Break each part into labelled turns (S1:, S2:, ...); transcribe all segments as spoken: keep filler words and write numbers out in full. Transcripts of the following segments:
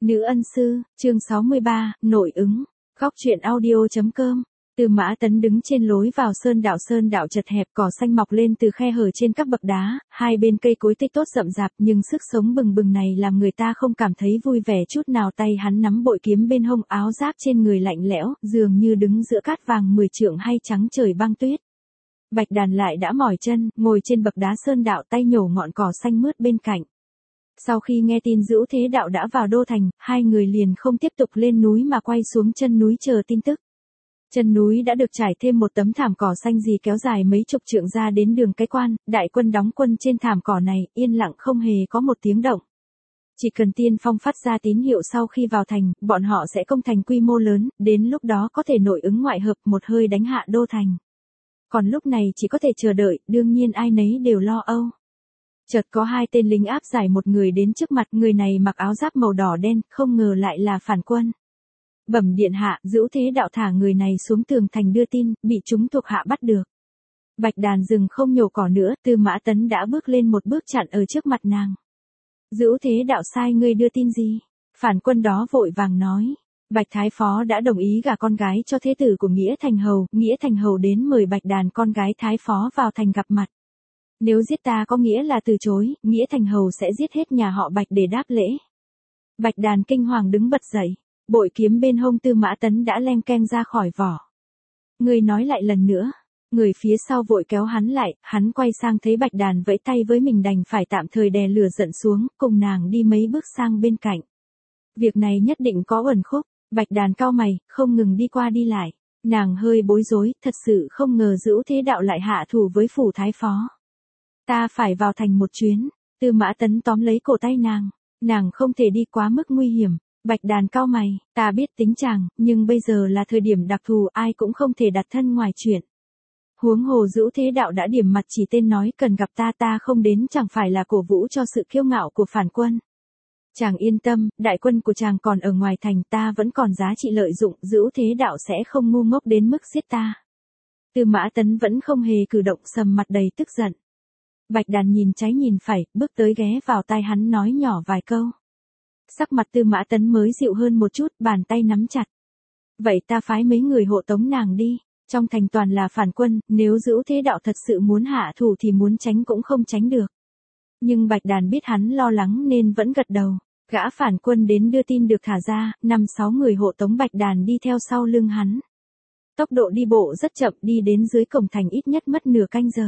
S1: Nữ ân sư, chương sáu mươi ba, nội ứng. Góc truyện audio.com. Tư Mã Tấn đứng trên lối vào sơn đạo sơn đạo chật hẹp, cỏ xanh mọc lên từ khe hở trên các bậc đá, hai bên cây cối tích tốt rậm rạp, nhưng sức sống bừng bừng này làm người ta không cảm thấy vui vẻ chút nào. Tay hắn nắm bội kiếm bên hông, áo giáp trên người lạnh lẽo, dường như đứng giữa cát vàng mười trượng hay trắng trời băng tuyết. Bạch Đàn lại đã mỏi chân, ngồi trên bậc đá sơn đạo, tay nhổ ngọn cỏ xanh mướt bên cạnh. Sau khi nghe tin Dữu Thế Đạo đã vào đô thành, hai người liền không tiếp tục lên núi mà quay xuống chân núi chờ tin tức. Chân núi đã được trải thêm một tấm thảm cỏ xanh gì kéo dài mấy chục trượng ra đến đường cái quan, đại quân đóng quân trên thảm cỏ này, yên lặng không hề có một tiếng động. Chỉ cần Tiên Phong phát ra tín hiệu sau khi vào thành, bọn họ sẽ công thành quy mô lớn, đến lúc đó có thể nội ứng ngoại hợp một hơi đánh hạ đô thành. Còn lúc này chỉ có thể chờ đợi, đương nhiên ai nấy đều lo âu. Chợt có hai tên lính áp giải một người đến trước mặt, người này mặc áo giáp màu đỏ đen, không ngờ lại là phản quân. Bẩm điện hạ, Dữu Thế Đạo thả người này xuống tường thành đưa tin, bị chúng thuộc hạ bắt được. Bạch Đàn dừng không nhổ cỏ nữa, Tư Mã Tấn đã bước lên một bước chặn ở trước mặt nàng. Dữu Thế Đạo sai ngươi đưa tin gì? Phản quân đó vội vàng nói. Bạch Thái Phó đã đồng ý gả con gái cho thế tử của Nghĩa Thành Hầu, Nghĩa Thành Hầu đến mời Bạch Đàn con gái Thái Phó vào thành gặp mặt. Nếu giết ta có nghĩa là từ chối, Nghĩa Thành Hầu sẽ giết hết nhà họ Bạch để đáp lễ. Bạch Đàn kinh hoàng đứng bật dậy, bội kiếm bên hông Tư Mã Tấn đã leng keng ra khỏi vỏ. Người nói lại lần nữa, người phía sau vội kéo hắn lại, hắn quay sang thấy Bạch Đàn vẫy tay với mình đành phải tạm thời đè lửa giận xuống, cùng nàng đi mấy bước sang bên cạnh. Việc này nhất định có uẩn khúc, Bạch Đàn cau mày, không ngừng đi qua đi lại, nàng hơi bối rối, thật sự không ngờ Dữu Thế Đạo lại hạ thủ với phủ Thái Phó. Ta phải vào thành một chuyến, Tư Mã Tấn tóm lấy cổ tay nàng, nàng không thể đi quá mức nguy hiểm. Bạch Đàn cau mày, ta biết tính chàng, nhưng bây giờ là thời điểm đặc thù, ai cũng không thể đặt thân ngoài chuyện. Huống hồ Dữu Thế Đạo đã điểm mặt chỉ tên nói cần gặp ta, ta không đến chẳng phải là cổ vũ cho sự kiêu ngạo của phản quân. Chàng yên tâm, đại quân của chàng còn ở ngoài thành, ta vẫn còn giá trị lợi dụng, Dữu Thế Đạo sẽ không ngu ngốc đến mức giết ta. Tư Mã Tấn vẫn không hề cử động, sầm mặt đầy tức giận. Bạch Đàn nhìn trái nhìn phải, bước tới ghé vào tai hắn nói nhỏ vài câu. Sắc mặt Tư Mã Tấn mới dịu hơn một chút, bàn tay nắm chặt. Vậy ta phái mấy người hộ tống nàng đi, trong thành toàn là phản quân, nếu Dữu Thế Đạo thật sự muốn hạ thủ thì muốn tránh cũng không tránh được. Nhưng Bạch Đàn biết hắn lo lắng nên vẫn gật đầu, gã phản quân đến đưa tin được thả ra, năm sáu người hộ tống Bạch Đàn đi theo sau lưng hắn. Tốc độ đi bộ rất chậm, đi đến dưới cổng thành ít nhất mất nửa canh giờ.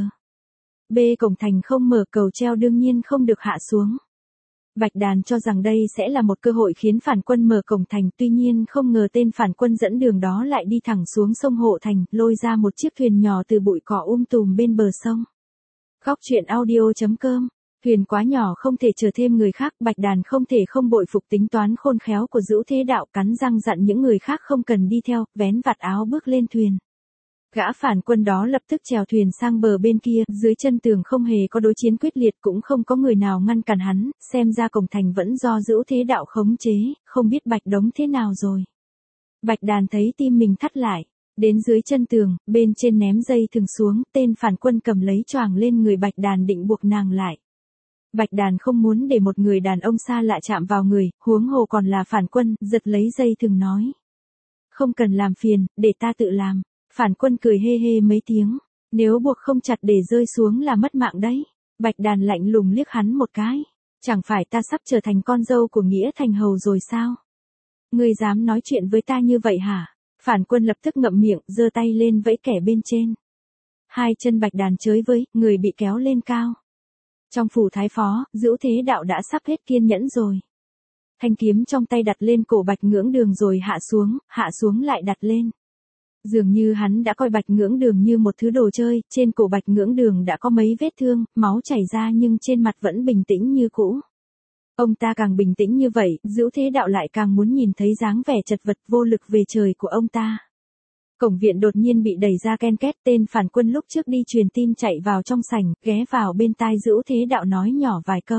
S1: B cổng thành không mở, cầu treo đương nhiên không được hạ xuống. Bạch Đàn cho rằng đây sẽ là một cơ hội khiến phản quân mở cổng thành, tuy nhiên không ngờ tên phản quân dẫn đường đó lại đi thẳng xuống sông Hộ Thành, lôi ra một chiếc thuyền nhỏ từ bụi cỏ um tùm bên bờ sông. Góc truyện audio.com. Thuyền quá nhỏ không thể chở thêm người khác, Bạch Đàn không thể không bội phục tính toán khôn khéo của Dữu Thế Đạo, cắn răng dặn những người khác không cần đi theo, vén vạt áo bước lên thuyền. Gã phản quân đó lập tức chèo thuyền sang bờ bên kia, dưới chân tường không hề có đối chiến quyết liệt, cũng không có người nào ngăn cản hắn, xem ra cổng thành vẫn do Dữu Thế Đạo khống chế, không biết Bạch Đống thế nào rồi. Bạch Đàn thấy tim mình thắt lại, đến dưới chân tường, bên trên ném dây thừng xuống, tên phản quân cầm lấy choàng lên người Bạch Đàn định buộc nàng lại. Bạch Đàn không muốn để một người đàn ông xa lạ chạm vào người, huống hồ còn là phản quân, giật lấy dây thừng nói. Không cần làm phiền, để ta tự làm. Phản quân cười hê hê mấy tiếng, nếu buộc không chặt để rơi xuống là mất mạng đấy. Bạch Đàn lạnh lùng liếc hắn một cái, chẳng phải ta sắp trở thành con dâu của Nghĩa Thành Hầu rồi sao? Ngươi dám nói chuyện với ta như vậy hả? Phản quân lập tức ngậm miệng, giơ tay lên vẫy kẻ bên trên. Hai chân Bạch Đàn chới với, người bị kéo lên cao. Trong phủ Thái Phó, Dữu Thế Đạo đã sắp hết kiên nhẫn rồi. Thanh kiếm trong tay đặt lên cổ Bạch Ngưỡng Đường rồi hạ xuống, hạ xuống lại đặt lên. Dường như hắn đã coi Bạch Ngưỡng Đường như một thứ đồ chơi, trên cổ Bạch Ngưỡng Đường đã có mấy vết thương, máu chảy ra nhưng trên mặt vẫn bình tĩnh như cũ. Ông ta càng bình tĩnh như vậy, Dữu Thế Đạo lại càng muốn nhìn thấy dáng vẻ chật vật vô lực về trời của ông ta. Cổng viện đột nhiên bị đẩy ra ken két, tên phản quân lúc trước đi truyền tin chạy vào trong sảnh, ghé vào bên tai Dữu Thế Đạo nói nhỏ vài câu.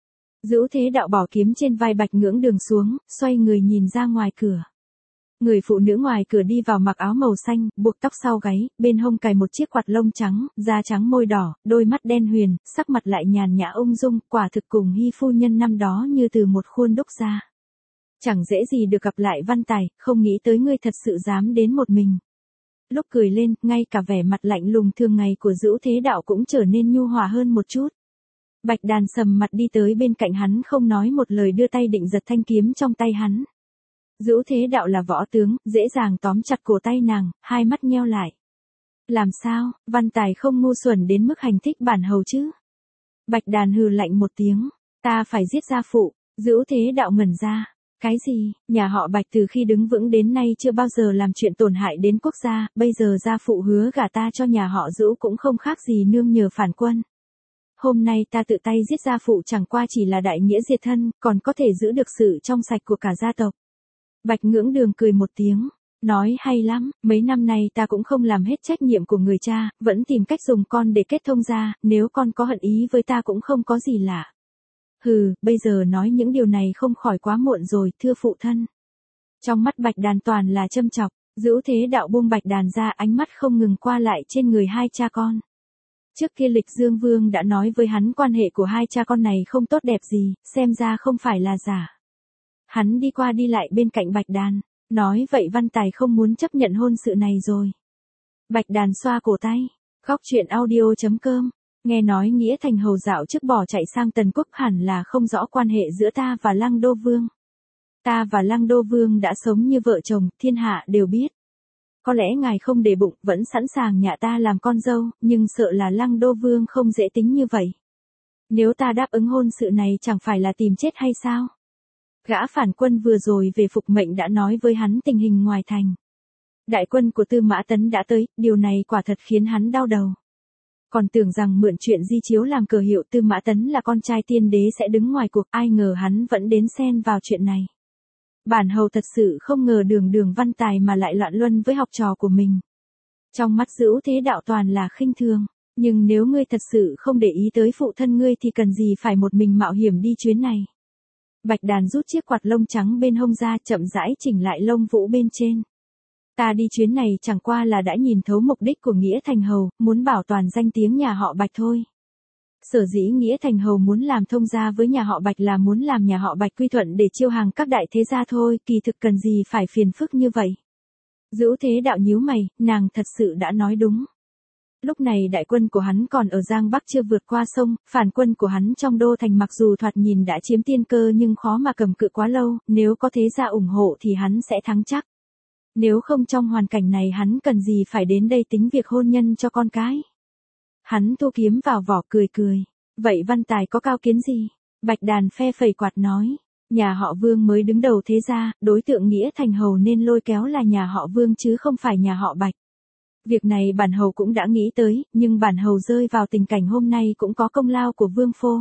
S1: Dữu Thế Đạo bỏ kiếm trên vai Bạch Ngưỡng Đường xuống, xoay người nhìn ra ngoài cửa. Người phụ nữ ngoài cửa đi vào mặc áo màu xanh, buộc tóc sau gáy, bên hông cài một chiếc quạt lông trắng, da trắng môi đỏ, đôi mắt đen huyền, sắc mặt lại nhàn nhã ung dung, quả thực cùng Hi phu nhân năm đó như từ một khuôn đúc ra. Chẳng dễ gì được gặp lại Văn Tài, không nghĩ tới ngươi thật sự dám đến một mình. Lúc cười lên, ngay cả vẻ mặt lạnh lùng thường ngày của Dữu Thế Đạo cũng trở nên nhu hòa hơn một chút. Bạch Đàn sầm mặt đi tới bên cạnh hắn không nói một lời đưa tay định giật thanh kiếm trong tay hắn. Dữu Thế Đạo là võ tướng, dễ dàng tóm chặt cổ tay nàng, hai mắt nheo lại. Làm sao, Văn Tài không ngu xuẩn đến mức hành thích bản hầu chứ? Bạch Đàn hừ lạnh một tiếng, ta phải giết gia phụ. Dữu Thế Đạo ngẩn ra. Cái gì, nhà họ Bạch từ khi đứng vững đến nay chưa bao giờ làm chuyện tổn hại đến quốc gia, bây giờ gia phụ hứa gả ta cho nhà họ Dữu cũng không khác gì nương nhờ phản quân. Hôm nay ta tự tay giết gia phụ chẳng qua chỉ là đại nghĩa diệt thân, còn có thể giữ được sự trong sạch của cả gia tộc. Bạch Ngưỡng Đường cười một tiếng, nói hay lắm, mấy năm nay ta cũng không làm hết trách nhiệm của người cha, vẫn tìm cách dùng con để kết thông gia, nếu con có hận ý với ta cũng không có gì lạ. Hừ, bây giờ nói những điều này không khỏi quá muộn rồi, thưa phụ thân. Trong mắt Bạch Đàn toàn là châm chọc, Dữu Thế Đạo buông Bạch Đàn ra, ánh mắt không ngừng qua lại trên người hai cha con. Trước kia Lịch Dương Vương đã nói với hắn quan hệ của hai cha con này không tốt đẹp gì, xem ra không phải là giả. Hắn đi qua đi lại bên cạnh Bạch Đàn, nói vậy Văn Tài không muốn chấp nhận hôn sự này rồi. Bạch Đàn xoa cổ tay, khóc chuyện audio chấm com. Nghe nói Nghĩa Thành hầu dạo trước bỏ chạy sang Tần Quốc hẳn là không rõ quan hệ giữa ta và Lăng Đô Vương. Ta và Lăng Đô Vương đã sống như vợ chồng, thiên hạ đều biết. Có lẽ ngài không để bụng, vẫn sẵn sàng nhạ ta làm con dâu, nhưng sợ là Lăng Đô Vương không dễ tính như vậy. Nếu ta đáp ứng hôn sự này chẳng phải là tìm chết hay sao? Gã phản quân vừa rồi về phục mệnh đã nói với hắn tình hình ngoài thành. Đại quân của Tư Mã Tấn đã tới, điều này quả thật khiến hắn đau đầu. Còn tưởng rằng mượn chuyện di chiếu làm cờ hiệu Tư Mã Tấn là con trai tiên đế sẽ đứng ngoài cuộc, ai ngờ hắn vẫn đến xen vào chuyện này. Bản hầu thật sự không ngờ đường đường Văn Tài mà lại loạn luân với học trò của mình. Trong mắt Dữu Thế Đạo toàn là khinh thường, nhưng nếu ngươi thật sự không để ý tới phụ thân ngươi thì cần gì phải một mình mạo hiểm đi chuyến này. Bạch Đàn rút chiếc quạt lông trắng bên hông ra, chậm rãi chỉnh lại lông vũ bên trên. Ta đi chuyến này chẳng qua là đã nhìn thấu mục đích của Nghĩa Thành hầu, muốn bảo toàn danh tiếng nhà họ Bạch thôi. Sở dĩ Nghĩa Thành hầu muốn làm thông gia với nhà họ Bạch là muốn làm nhà họ Bạch quy thuận để chiêu hàng các đại thế gia thôi, kỳ thực cần gì phải phiền phức như vậy. Dữu Thế Đạo nhíu mày, nàng thật sự đã nói đúng. Lúc này đại quân của hắn còn ở Giang Bắc chưa vượt qua sông, phản quân của hắn trong đô thành mặc dù thoạt nhìn đã chiếm tiên cơ nhưng khó mà cầm cự quá lâu, nếu có thế gia ủng hộ thì hắn sẽ thắng chắc. Nếu không trong hoàn cảnh này hắn cần gì phải đến đây tính việc hôn nhân cho con cái. Hắn thu kiếm vào vỏ cười cười. Vậy Văn Tài có cao kiến gì? Bạch Đàn phe phẩy quạt nói. Nhà họ Vương mới đứng đầu thế gia, đối tượng Nghĩa Thành hầu nên lôi kéo là nhà họ Vương chứ không phải nhà họ Bạch. Việc này bản hầu cũng đã nghĩ tới, nhưng bản hầu rơi vào tình cảnh hôm nay cũng có công lao của Vương Phô.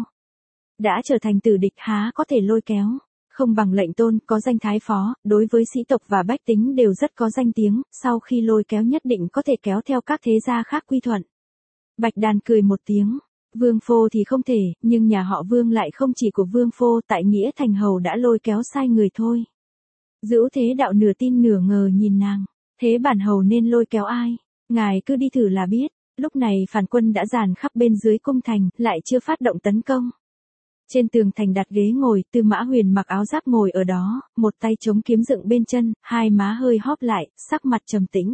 S1: Đã trở thành tử địch há có thể lôi kéo. Không bằng lệnh tôn, có danh thái phó, đối với sĩ tộc và bách tính đều rất có danh tiếng, sau khi lôi kéo nhất định có thể kéo theo các thế gia khác quy thuận. Bạch Đàn cười một tiếng, Vương Phô thì không thể, nhưng nhà họ Vương lại không chỉ của Vương Phô, tại Nghĩa Thành hầu đã lôi kéo sai người thôi. Dữu Thế Đạo nửa tin nửa ngờ nhìn nàng, thế bản hầu nên lôi kéo ai? Ngài cứ đi thử là biết. Lúc này phản quân đã dàn khắp bên dưới cung thành, lại chưa phát động tấn công. Trên tường thành đặt ghế ngồi, Tư Mã Huyền mặc áo giáp ngồi ở đó, một tay chống kiếm dựng bên chân, hai má hơi hóp lại, sắc mặt trầm tĩnh.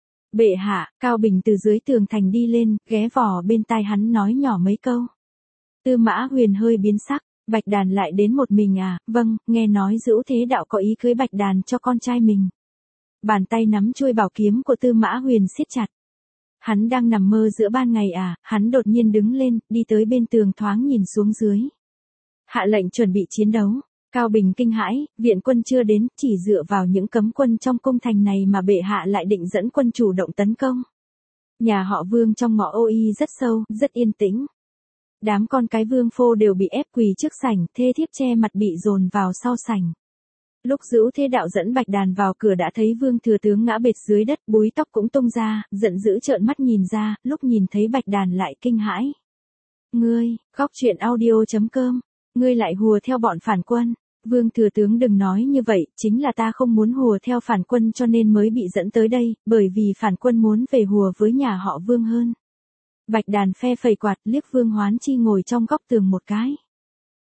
S1: Bệ hạ, Cao Bình từ dưới tường thành đi lên, ghé vò bên tai hắn nói nhỏ mấy câu. Tư Mã Huyền hơi biến sắc, Bạch Đàn lại đến một mình à? Vâng, nghe nói Dữu Thế Đạo có ý cưới Bạch Đàn cho con trai mình. Bàn tay nắm chuôi bảo kiếm của Tư Mã Huyền siết chặt. Hắn đang nằm mơ giữa ban ngày à? Hắn đột nhiên đứng lên, đi tới bên tường thoáng nhìn xuống dưới. Hạ lệnh chuẩn bị chiến đấu. Cao Bình kinh hãi, viện quân chưa đến, chỉ dựa vào những cấm quân trong cung thành này mà bệ hạ lại định dẫn quân chủ động tấn công. Nhà họ Vương trong ngõ ô y rất sâu, rất yên tĩnh. Đám con cái Vương Phô đều bị ép quỳ trước sảnh, thê thiếp che mặt bị dồn vào sau sảnh. Lúc Dữu Thế Đạo dẫn Bạch Đàn vào cửa đã thấy Vương thừa tướng ngã bệt dưới đất, búi tóc cũng tung ra, giận dữ trợn mắt nhìn ra, lúc nhìn thấy Bạch Đàn lại kinh hãi. Ngươi, khóc chuyện audio chấm com, ngươi lại hùa theo bọn phản quân. Vương thừa tướng đừng nói như vậy, chính là ta không muốn hùa theo phản quân cho nên mới bị dẫn tới đây, bởi vì phản quân muốn về hùa với nhà họ Vương hơn. Bạch Đàn phe phẩy quạt, liếc Vương Hoán Chi ngồi trong góc tường một cái.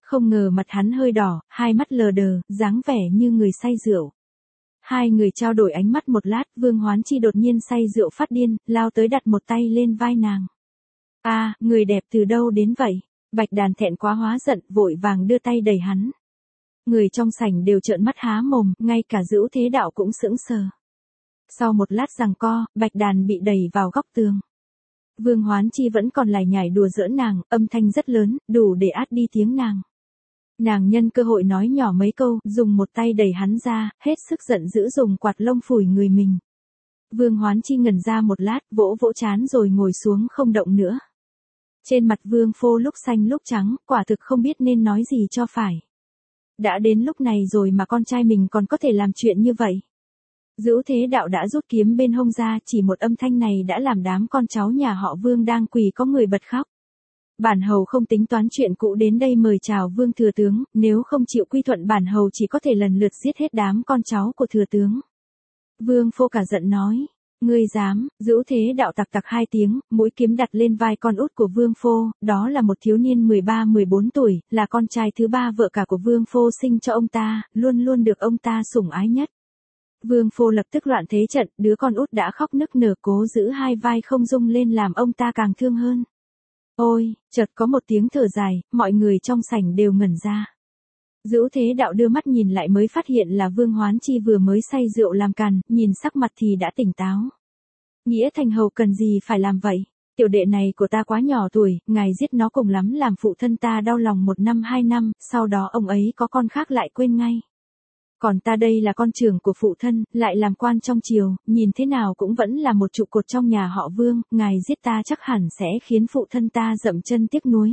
S1: Không ngờ mặt hắn hơi đỏ, hai mắt lờ đờ, dáng vẻ như người say rượu. Hai người trao đổi ánh mắt một lát, Vương Hoán Chi đột nhiên say rượu phát điên, lao tới đặt một tay lên vai nàng. A, à, người đẹp từ đâu đến vậy? Bạch Đàn thẹn quá hóa giận, vội vàng đưa tay đẩy hắn. Người trong sảnh đều trợn mắt há mồm, ngay cả Dữu Thế Đạo cũng sững sờ. Sau một lát giằng co, Bạch Đàn bị đẩy vào góc tường. Vương Hoán Chi vẫn còn lải nhải đùa giỡn nàng, âm thanh rất lớn, đủ để át đi tiếng nàng. Nàng nhân cơ hội nói nhỏ mấy câu, dùng một tay đẩy hắn ra, hết sức giận dữ dùng quạt lông phủi người mình. Vương Hoán Chi ngẩn ra một lát, vỗ vỗ trán rồi ngồi xuống không động nữa. Trên mặt Vương Phô lúc xanh lúc trắng, quả thực không biết nên nói gì cho phải. Đã đến lúc này rồi mà con trai mình còn có thể làm chuyện như vậy. Dữu Thế Đạo đã rút kiếm bên hông ra, chỉ một âm thanh này đã làm đám con cháu nhà họ Vương đang quỳ có người bật khóc. Bản hầu không tính toán chuyện cũ đến đây mời chào Vương thừa tướng, nếu không chịu quy thuận bản hầu chỉ có thể lần lượt giết hết đám con cháu của thừa tướng. Vương Phô cả giận nói, ngươi dám? Dữu Thế Đạo tặc tặc hai tiếng, mũi kiếm đặt lên vai con út của Vương Phô, đó là một thiếu niên mười ba mười bốn tuổi, là con trai thứ ba vợ cả của Vương Phô sinh cho ông ta, luôn luôn được ông ta sủng ái nhất. Vương Phô lập tức loạn thế trận, đứa con út đã khóc nức nở cố giữ hai vai không rung lên làm ông ta càng thương hơn. Ôi, chợt có một tiếng thở dài, mọi người trong sảnh đều ngẩn ra. Dữu Thế Đạo đưa mắt nhìn lại mới phát hiện là Vương Hoán Chi vừa mới say rượu làm càn, nhìn sắc mặt thì đã tỉnh táo. Nghĩa thành hầu cần gì phải làm vậy? Tiểu đệ này của ta quá nhỏ tuổi, ngài giết nó cùng lắm làm phụ thân ta đau lòng một năm hai năm, sau đó ông ấy có con khác lại quên ngay. Còn ta đây là con trưởng của phụ thân, lại làm quan trong triều, nhìn thế nào cũng vẫn là một trụ cột trong nhà họ Vương, ngài giết ta chắc hẳn sẽ khiến phụ thân ta dậm chân tiếc nuối.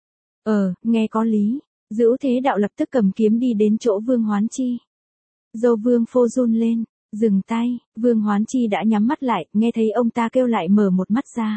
S1: Ờ, nghe có lý. Dữu Thế Đạo lập tức cầm kiếm đi đến chỗ Vương Hoán Chi. Dâu Vương Phô run lên, dừng tay, Vương Hoán Chi đã nhắm mắt lại, nghe thấy ông ta kêu lại mở một mắt ra.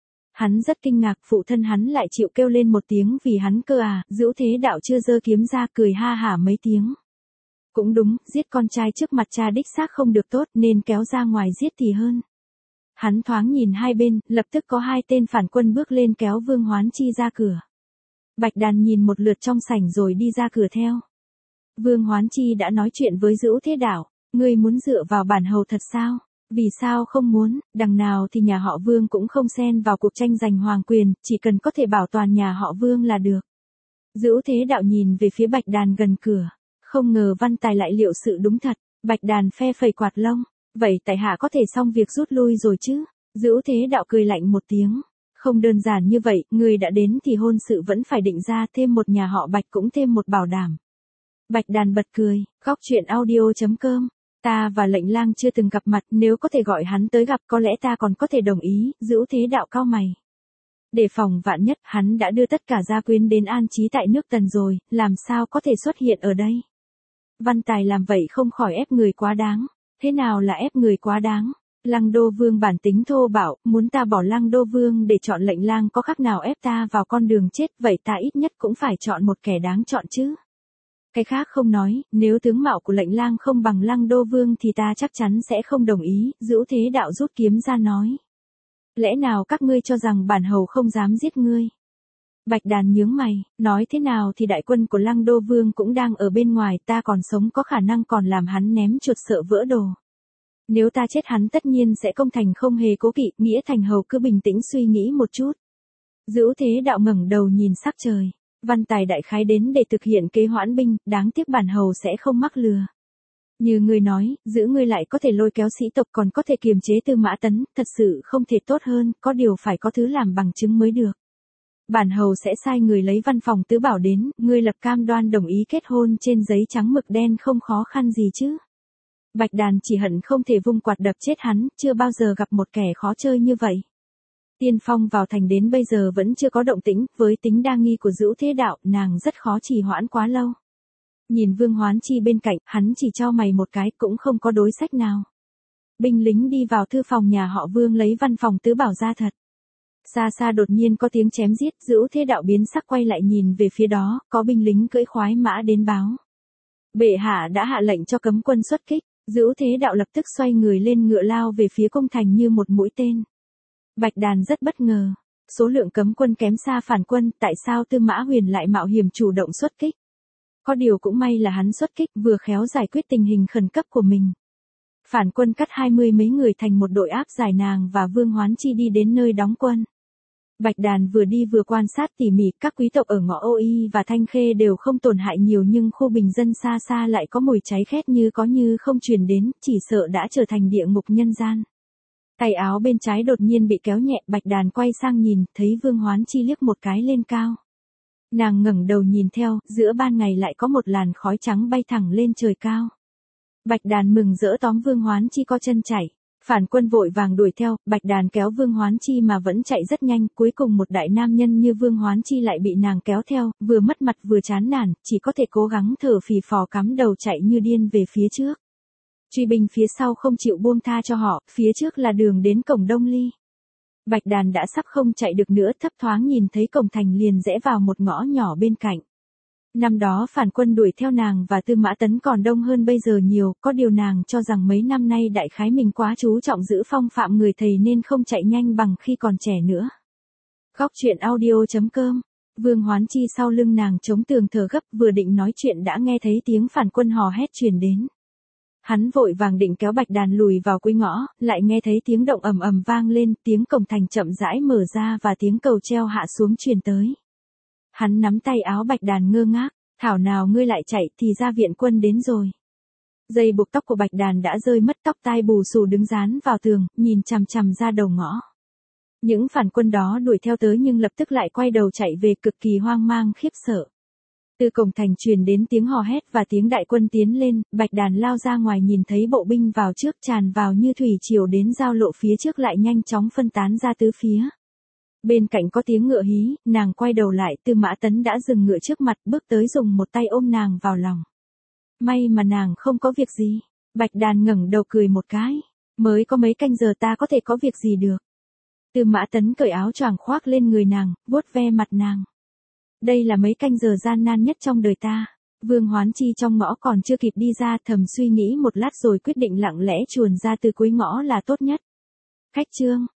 S1: Hắn rất kinh ngạc, phụ thân hắn lại chịu kêu lên một tiếng vì hắn cơ à, Dữu Thế Đạo chưa giơ kiếm ra cười ha hả mấy tiếng. Cũng đúng, giết con trai trước mặt cha đích xác không được tốt nên kéo ra ngoài giết thì hơn. Hắn thoáng nhìn hai bên, lập tức có hai tên phản quân bước lên kéo Vương Hoán Chi ra cửa. Bạch Đàn nhìn một lượt trong sảnh rồi đi ra cửa theo. Vương Hoán Chi đã nói chuyện với Dữu Thế Đạo, ngươi muốn dựa vào bản hầu thật sao? Vì sao không muốn, đằng nào thì nhà họ Vương cũng không xen vào cuộc tranh giành hoàng quyền, chỉ cần có thể bảo toàn nhà họ Vương là được. Dữu Thế Đạo nhìn về phía Bạch Đàn gần cửa. Không ngờ Văn Tài lại liệu sự đúng thật, Bạch Đàn phe phẩy quạt lông, vậy tại hạ có thể xong việc rút lui rồi chứ? Dữu Thế Đạo cười lạnh một tiếng, không đơn giản như vậy, người đã đến thì hôn sự vẫn phải định ra, thêm một nhà họ Bạch cũng thêm một bảo đảm. Bạch Đàn bật cười, góc truyện audio chấm com, ta và Lệnh Lang chưa từng gặp mặt, nếu có thể gọi hắn tới gặp có lẽ ta còn có thể đồng ý, Dữu Thế Đạo cau mày. Để phòng vạn nhất, hắn đã đưa tất cả gia quyến đến an trí tại nước Tần rồi, làm sao có thể xuất hiện ở đây? Văn Tài làm vậy không khỏi ép người quá đáng. Thế nào là ép người quá đáng? Lăng Đô Vương bản tính thô bạo, muốn ta bỏ Lăng Đô Vương để chọn Lệnh Lang có khác nào ép ta vào con đường chết, vậy ta ít nhất cũng phải chọn một kẻ đáng chọn chứ. Cái khác không nói, nếu tướng mạo của Lệnh Lang không bằng Lăng Đô Vương thì ta chắc chắn sẽ không đồng ý, Dữu Thế Đạo rút kiếm ra nói. Lẽ nào các ngươi cho rằng bản hầu không dám giết ngươi? Bạch Đàn nhướng mày, nói thế nào thì đại quân của Lăng Đô Vương cũng đang ở bên ngoài, ta còn sống có khả năng còn làm hắn ném chuột sợ vỡ đồ. Nếu ta chết hắn tất nhiên sẽ công thành không hề cố kỵ, Nghĩa thành hầu cứ bình tĩnh suy nghĩ một chút. Dữu Thế Đạo ngẩng đầu nhìn sắc trời, Văn Tài đại khái đến để thực hiện kế hoãn binh, đáng tiếc bản hầu sẽ không mắc lừa. Như ngươi nói, giữ ngươi lại có thể lôi kéo sĩ tộc còn có thể kiềm chế Tư Mã Tấn, thật sự không thể tốt hơn, có điều phải có thứ làm bằng chứng mới được. Bản hầu sẽ sai người lấy văn phòng tứ bảo đến, ngươi lập cam đoan đồng ý kết hôn trên giấy trắng mực đen không khó khăn gì chứ. Bạch Đàn chỉ hận không thể vung quạt đập chết hắn, chưa bao giờ gặp một kẻ khó chơi như vậy. Tiên Phong vào thành đến bây giờ vẫn chưa có động tĩnh, với tính đa nghi của Dữu Thế Đạo, nàng rất khó trì hoãn quá lâu. Nhìn Vương Hoán Chi bên cạnh, hắn chỉ cho mày một cái, cũng không có đối sách nào. Binh lính đi vào thư phòng nhà họ Vương lấy văn phòng tứ bảo ra thật. Xa xa đột nhiên có tiếng chém giết, Dữu Thế Đạo biến sắc quay lại nhìn về phía đó, có binh lính cưỡi khoái mã đến báo. Bệ hạ đã hạ lệnh cho cấm quân xuất kích, Dữu Thế Đạo lập tức xoay người lên ngựa lao về phía cung thành như một mũi tên. Bạch Đàn rất bất ngờ. số lượng cấm quân kém xa phản quân, tại sao Tư Mã Huyền lại mạo hiểm chủ động xuất kích? Có điều cũng may là hắn xuất kích vừa khéo giải quyết tình hình khẩn cấp của mình. Phản quân cắt hai mươi mấy người thành một đội áp giải nàng và Vương Hoán Chi đi đến nơi đóng quân. Bạch Đàn vừa đi vừa quan sát tỉ mỉ, các quý tộc ở ngõ Ô Y và Thanh Khê đều không tổn hại nhiều, nhưng khu bình dân xa xa lại có mùi cháy khét như có như không truyền đến, chỉ sợ đã trở thành địa ngục nhân gian. Tay áo bên trái đột nhiên bị kéo nhẹ, Bạch Đàn quay sang nhìn, thấy Vương Hoán Chi liếc một cái lên cao. Nàng ngẩng đầu nhìn theo, giữa ban ngày lại có một làn khói trắng bay thẳng lên trời cao. Bạch Đàn mừng rỡ tóm Vương Hoán Chi co chân chạy. Phản quân vội vàng đuổi theo, Bạch Đàn kéo Vương Hoán Chi mà vẫn chạy rất nhanh, cuối cùng một đại nam nhân như Vương Hoán Chi lại bị nàng kéo theo, vừa mất mặt vừa chán nản, chỉ có thể cố gắng thở phì phò cắm đầu chạy như điên về phía trước. Truy binh phía sau không chịu buông tha cho họ, phía trước là đường đến cổng Đông Ly. Bạch Đàn đã sắp không chạy được nữa, thấp thoáng nhìn thấy cổng thành liền rẽ vào một ngõ nhỏ bên cạnh. Năm đó phản quân đuổi theo nàng và Tư Mã Tấn còn đông hơn bây giờ nhiều, có điều nàng cho rằng mấy năm nay đại khái mình quá chú trọng giữ phong phạm người thầy nên không chạy nhanh bằng khi còn trẻ nữa. Góc truyện audio chấm com. Vương Hoán Chi sau lưng nàng chống tường thở gấp, vừa định nói chuyện đã nghe thấy tiếng phản quân hò hét truyền đến. Hắn vội vàng định kéo Bạch Đàn lùi vào cuối ngõ, lại nghe thấy tiếng động ầm ầm vang lên, tiếng cổng thành chậm rãi mở ra và tiếng cầu treo hạ xuống truyền tới. Hắn nắm tay áo Bạch Đàn ngơ ngác, thảo nào ngươi lại chạy, thì ra viện quân đến rồi. Dây buộc tóc của Bạch Đàn đã rơi mất, tóc tai bù xù đứng dán vào tường, nhìn chằm chằm ra đầu ngõ. Những phản quân đó đuổi theo tới nhưng lập tức lại quay đầu chạy về, cực kỳ hoang mang khiếp sợ. Từ cổng thành truyền đến tiếng hò hét và tiếng đại quân tiến lên, Bạch Đàn lao ra ngoài nhìn thấy bộ binh vào trước tràn vào như thủy triều đến giao lộ phía trước lại nhanh chóng phân tán ra tứ phía. Bên cạnh có tiếng ngựa hí, nàng quay đầu lại, Tư Mã Tấn đã dừng ngựa trước mặt, bước tới dùng một tay ôm nàng vào lòng. May mà nàng không có việc gì. Bạch Đàn ngẩng đầu cười một cái. Mới có mấy canh giờ ta có thể có việc gì được. Tư Mã Tấn cởi áo choàng khoác lên người nàng, vuốt ve mặt nàng. Đây là mấy canh giờ gian nan nhất trong đời ta. Vương Hoán Chi trong ngõ còn chưa kịp đi ra, thầm suy nghĩ một lát rồi quyết định lặng lẽ chuồn ra từ cuối ngõ là tốt nhất. Khách chương.